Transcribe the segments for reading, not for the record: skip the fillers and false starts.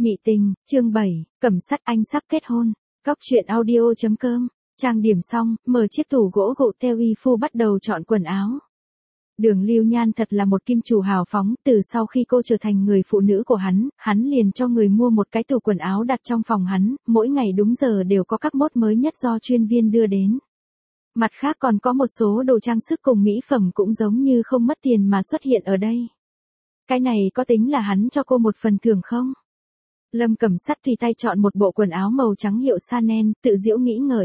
Mị tình, chương 7, Cẩm Sắt anh sắp kết hôn. Cóc truyện audio.com, trang điểm xong, mở chiếc tủ gỗ gỗ theo y phu bắt đầu chọn quần áo. Đường Lưu Nhan thật là một kim chủ hào phóng, từ sau khi cô trở thành người phụ nữ của hắn liền cho người mua một cái tủ quần áo đặt trong phòng hắn, mỗi ngày đúng giờ đều có các mốt mới nhất do chuyên viên đưa đến. Mặt khác còn có một số đồ trang sức cùng mỹ phẩm cũng giống như không mất tiền mà xuất hiện ở đây. Cái này có tính là hắn cho cô một phần thưởng không? Lâm Cẩm Sắt tùy tay chọn một bộ quần áo màu trắng hiệu Chanel, tự giễu nghĩ ngợi.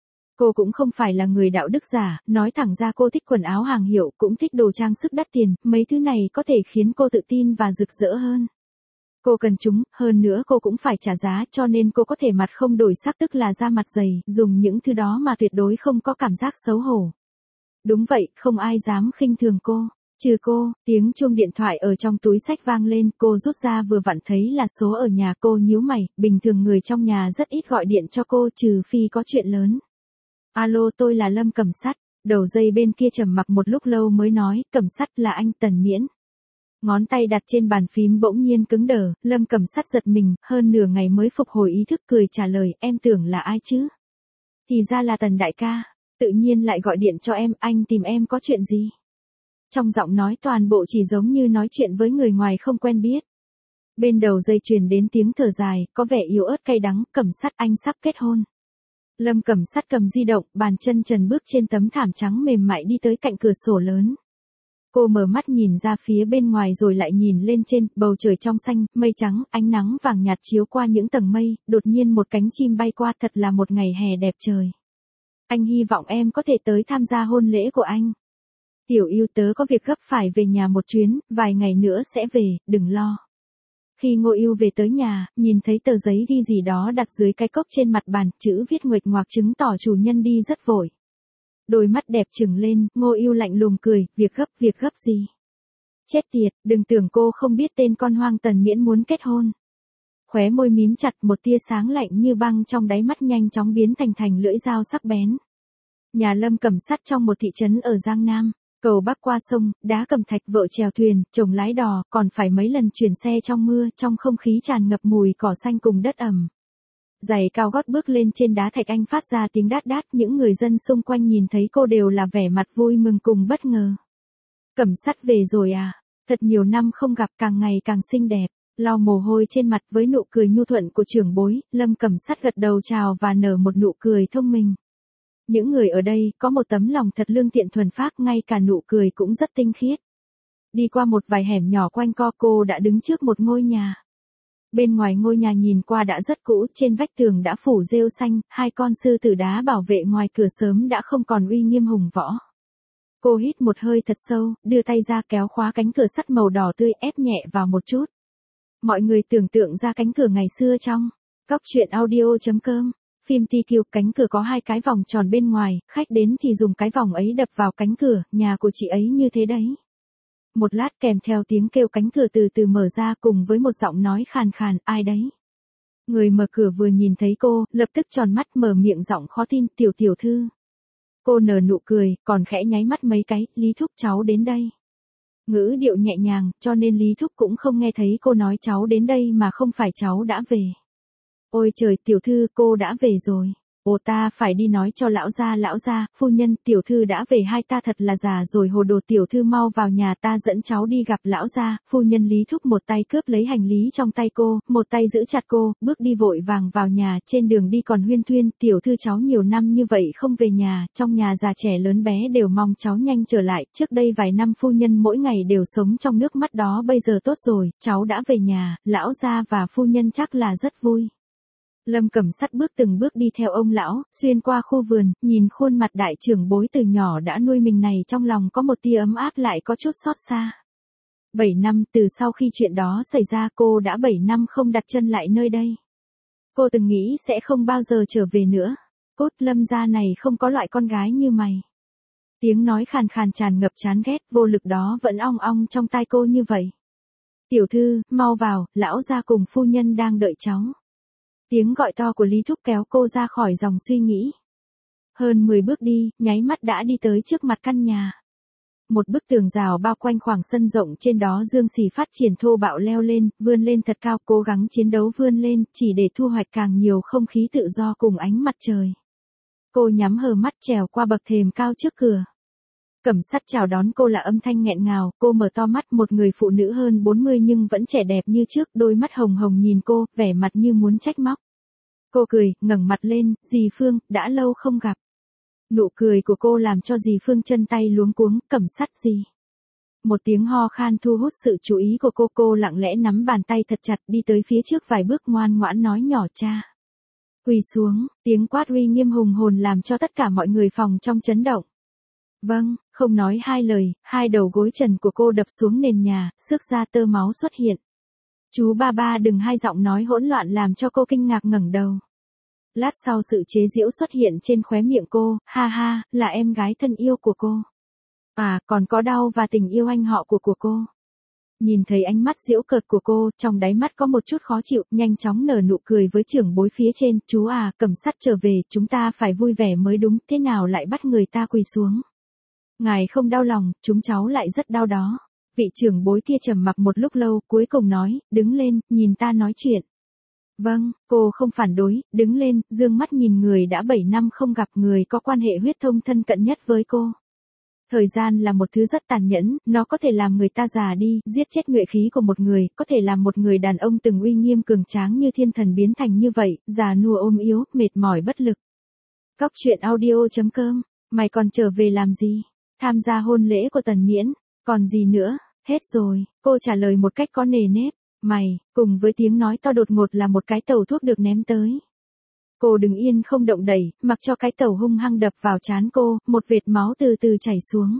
Cô cũng không phải là người đạo đức giả, nói thẳng ra cô thích quần áo hàng hiệu, cũng thích đồ trang sức đắt tiền, mấy thứ này có thể khiến cô tự tin và rực rỡ hơn. Cô cần chúng, hơn nữa cô cũng phải trả giá, cho nên cô có thể mặt không đổi sắc, tức là da mặt dày, dùng những thứ đó mà tuyệt đối không có cảm giác xấu hổ. Đúng vậy, không ai dám khinh thường cô. Trừ cô, tiếng chuông điện thoại ở trong túi xách vang lên, cô rút ra vừa vặn thấy là số ở nhà. Cô nhíu mày, bình thường người trong nhà rất ít gọi điện cho cô trừ phi có chuyện lớn. Alo, tôi là Lâm Cẩm Sắt. Đầu dây bên kia trầm mặc một lúc lâu mới nói, Cẩm Sắt là anh Tần Miễn. Ngón tay đặt trên bàn phím bỗng nhiên cứng đờ, Lâm Cẩm Sắt giật mình, hơn nửa ngày mới phục hồi ý thức, cười trả lời, em tưởng là ai chứ? Thì ra là Tần đại ca, tự nhiên lại gọi điện cho em, anh tìm em có chuyện gì? Trong giọng nói toàn bộ chỉ giống như nói chuyện với người ngoài không quen biết. Bên đầu dây truyền đến tiếng thở dài, có vẻ yếu ớt cay đắng, Cẩm Sắt anh sắp kết hôn. Lâm Cẩm Sắt cầm di động, bàn chân trần bước trên tấm thảm trắng mềm mại đi tới cạnh cửa sổ lớn. Cô mở mắt nhìn ra phía bên ngoài rồi lại nhìn lên trên, bầu trời trong xanh, mây trắng, ánh nắng vàng nhạt chiếu qua những tầng mây, đột nhiên một cánh chim bay qua, thật là một ngày hè đẹp trời. Anh hy vọng em có thể tới tham gia hôn lễ của anh. Tiểu yêu tớ có việc gấp phải về nhà một chuyến, vài ngày nữa sẽ về, đừng lo. Khi Ngô Yêu về tới nhà, nhìn thấy tờ giấy ghi gì đó đặt dưới cái cốc trên mặt bàn, chữ viết nguệch ngoạc chứng tỏ chủ nhân đi rất vội. Đôi mắt đẹp trừng lên, Ngô Yêu lạnh lùng cười, việc gấp gì? Chết tiệt, đừng tưởng cô không biết tên con hoang Tần Miễn muốn kết hôn. Khóe môi mím chặt, một tia sáng lạnh như băng trong đáy mắt nhanh chóng biến thành lưỡi dao sắc bén. Nhà Lâm Cẩm Sắt trong một thị trấn ở Giang Nam. Cầu bắc qua sông, đá cẩm thạch, vợ chèo thuyền, chồng lái đò, còn phải mấy lần chuyển xe trong mưa, trong không khí tràn ngập mùi cỏ xanh cùng đất ẩm. Giày cao gót bước lên trên đá thạch anh phát ra tiếng đát đát, những người dân xung quanh nhìn thấy cô đều là vẻ mặt vui mừng cùng bất ngờ. Cẩm Sắt về rồi à? Thật nhiều năm không gặp, càng ngày càng xinh đẹp. Lau mồ hôi trên mặt với nụ cười nhu thuận của trưởng bối, Lâm Cẩm Sắt gật đầu chào và nở một nụ cười thông minh. Những người ở đây có một tấm lòng thật lương thiện thuần phác, ngay cả nụ cười cũng rất tinh khiết. Đi qua một vài hẻm nhỏ quanh co, cô đã đứng trước một ngôi nhà. Bên ngoài ngôi nhà nhìn qua đã rất cũ, trên vách tường đã phủ rêu xanh, hai con sư tử đá bảo vệ ngoài cửa sớm đã không còn uy nghiêm hùng võ. Cô hít một hơi thật sâu, đưa tay ra kéo khóa cánh cửa sắt màu đỏ tươi, ép nhẹ vào một chút. Mọi người tưởng tượng ra cánh cửa ngày xưa trong Cóc truyện audio.com. Phim TQ, cánh cửa có hai cái vòng tròn bên ngoài, khách đến thì dùng cái vòng ấy đập vào cánh cửa, nhà của chị ấy như thế đấy. Một lát kèm theo tiếng kêu, cánh cửa từ từ mở ra cùng với một giọng nói khàn khàn, ai đấy? Người mở cửa vừa nhìn thấy cô, lập tức tròn mắt mở miệng giọng khó tin, tiểu thư. Cô nở nụ cười, còn khẽ nháy mắt mấy cái, Lý Thúc cháu đến đây. Ngữ điệu nhẹ nhàng, cho nên Lý Thúc cũng không nghe thấy cô nói cháu đến đây mà không phải cháu đã về. Ôi trời, tiểu thư, cô đã về rồi. Ồ, ta phải đi nói cho lão gia, phu nhân, tiểu thư đã về, hai ta thật là già rồi hồ đồ, tiểu thư mau vào nhà, ta dẫn cháu đi gặp lão gia. Phu nhân Lý Thúc một tay cướp lấy hành lý trong tay cô, một tay giữ chặt cô, bước đi vội vàng vào nhà, trên đường đi còn huyên thuyên, tiểu thư cháu nhiều năm như vậy không về nhà, trong nhà già trẻ lớn bé đều mong cháu nhanh trở lại, trước đây vài năm phu nhân mỗi ngày đều sống trong nước mắt đó, bây giờ tốt rồi, cháu đã về nhà, lão gia và phu nhân chắc là rất vui. Lâm Cẩm Sắt từng bước đi theo ông lão, xuyên qua khu vườn, nhìn khuôn mặt đại trưởng bối từ nhỏ đã nuôi mình này, trong lòng có một tia ấm áp lại có chút xót xa. 7 năm từ sau khi chuyện đó xảy ra, cô đã 7 năm không đặt chân lại nơi đây. Cô từng nghĩ sẽ không bao giờ trở về nữa. Cốt, Lâm gia này không có loại con gái như mày. Tiếng nói khàn khàn tràn ngập chán ghét, vô lực đó vẫn ong ong trong tai cô như vậy. Tiểu thư, mau vào, lão gia cùng phu nhân đang đợi cháu. Tiếng gọi to của Lý Thúc kéo cô ra khỏi dòng suy nghĩ. Hơn 10 bước đi, nháy mắt đã đi tới trước mặt căn nhà. Một bức tường rào bao quanh khoảng sân rộng, trên đó dương xì phát triển thô bạo leo lên, vươn lên thật cao, cố gắng chiến đấu vươn lên, chỉ để thu hoạch càng nhiều không khí tự do cùng ánh mặt trời. Cô nhắm hờ mắt trèo qua bậc thềm cao trước cửa. Cẩm Sắt chào đón cô là âm thanh nghẹn ngào, cô mở to mắt, một người phụ nữ hơn 40 nhưng vẫn trẻ đẹp như trước, đôi mắt hồng hồng nhìn cô, vẻ mặt như muốn trách móc. Cô cười, ngẩng mặt lên, dì Phương, đã lâu không gặp. Nụ cười của cô làm cho dì Phương chân tay luống cuống, Cẩm Sắt gì. Một tiếng ho khan thu hút sự chú ý của cô lặng lẽ nắm bàn tay thật chặt đi tới phía trước vài bước ngoan ngoãn nói nhỏ cha. Quỳ xuống, tiếng quát uy nghiêm hùng hồn làm cho tất cả mọi người phòng trong chấn động. Vâng, không nói hai lời, hai đầu gối trần của cô đập xuống nền nhà, xước ra tơ máu xuất hiện. Chú ba đừng, hai giọng nói hỗn loạn làm cho cô kinh ngạc ngẩng đầu. Lát sau sự chế giễu xuất hiện trên khóe miệng cô, ha ha, là em gái thân yêu của cô. À, còn có đau và tình yêu anh họ của cô. Nhìn thấy ánh mắt giễu cợt của cô, trong đáy mắt có một chút khó chịu, nhanh chóng nở nụ cười với trưởng bối phía trên, chú à, Cẩm Sắt trở về, chúng ta phải vui vẻ mới đúng, thế nào lại bắt người ta quỳ xuống. Ngài không đau lòng, chúng cháu lại rất đau đó. Vị trưởng bối kia trầm mặc một lúc lâu, cuối cùng nói, đứng lên, nhìn ta nói chuyện. Vâng, cô không phản đối, đứng lên, dương mắt nhìn người đã 7 năm không gặp, người có quan hệ huyết thống thân cận nhất với cô. Thời gian là một thứ rất tàn nhẫn, nó có thể làm người ta già đi, giết chết nhuệ khí của một người, có thể làm một người đàn ông từng uy nghiêm cường tráng như thiên thần biến thành như vậy, già nua ôm yếu, mệt mỏi bất lực. Cóc truyện audio.com, mày còn trở về làm gì? Tham gia hôn lễ của Tần Miễn, còn gì nữa, hết rồi, cô trả lời một cách có nề nếp, mày, cùng với tiếng nói to đột ngột là một cái tàu thuốc được ném tới. Cô đứng yên không động đậy, mặc cho cái tàu hung hăng đập vào trán cô, một vệt máu từ từ chảy xuống.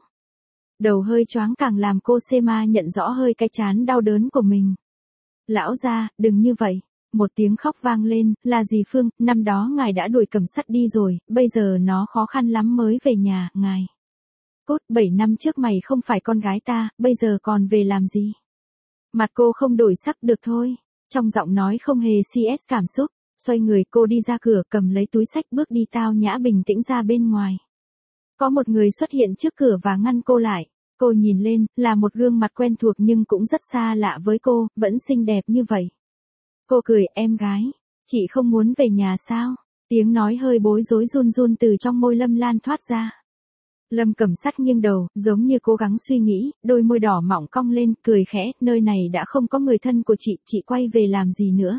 Đầu hơi choáng càng làm cô Sema nhận rõ hơi cái trán đau đớn của mình. Lão gia, đừng như vậy. Một tiếng khóc vang lên, là dì Phương, năm đó ngài đã đuổi Cẩm Sắt đi rồi, bây giờ nó khó khăn lắm mới về nhà, ngài. Cốt, 7 năm trước mày không phải con gái ta, bây giờ còn về làm gì? Mặt cô không đổi sắc, được thôi. Trong giọng nói không hề CS cảm xúc. Xoay người cô đi ra cửa, cầm lấy túi sách bước đi tao nhã bình tĩnh ra bên ngoài. Có một người xuất hiện trước cửa và ngăn cô lại. Cô nhìn lên, là một gương mặt quen thuộc nhưng cũng rất xa lạ với cô, vẫn xinh đẹp như vậy. Cô cười, em gái, chị không muốn về nhà sao? Tiếng nói hơi bối rối run run từ trong môi Lâm Lan thoát ra. Lâm Cẩm Sắt nghiêng đầu, giống như cố gắng suy nghĩ, đôi môi đỏ mọng cong lên, cười khẽ, nơi này đã không có người thân của chị quay về làm gì nữa.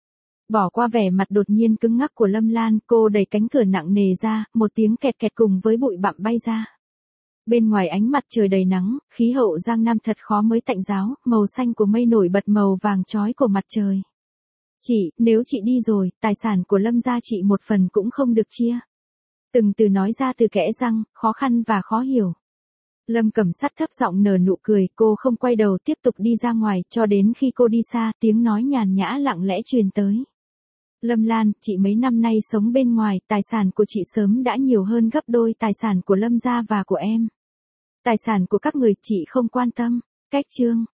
Bỏ qua vẻ mặt đột nhiên cứng ngắc của Lâm Lan, cô đẩy cánh cửa nặng nề ra, một tiếng kẹt kẹt cùng với bụi bặm bay ra. Bên ngoài ánh mặt trời đầy nắng, khí hậu Giang Nam thật khó mới tạnh giáo, màu xanh của mây nổi bật màu vàng chói của mặt trời. Chị, nếu chị đi rồi, tài sản của Lâm gia chị một phần cũng không được chia. Từng từ nói ra từ kẽ răng, khó khăn và khó hiểu. Lâm Cẩm Sắt thấp giọng nở nụ cười, cô không quay đầu tiếp tục đi ra ngoài, cho đến khi cô đi xa, tiếng nói nhàn nhã lặng lẽ truyền tới. Lâm Lan, chị mấy năm nay sống bên ngoài, tài sản của chị sớm đã nhiều hơn gấp đôi tài sản của Lâm gia và của em. Tài sản của các người chị không quan tâm. Cách chương.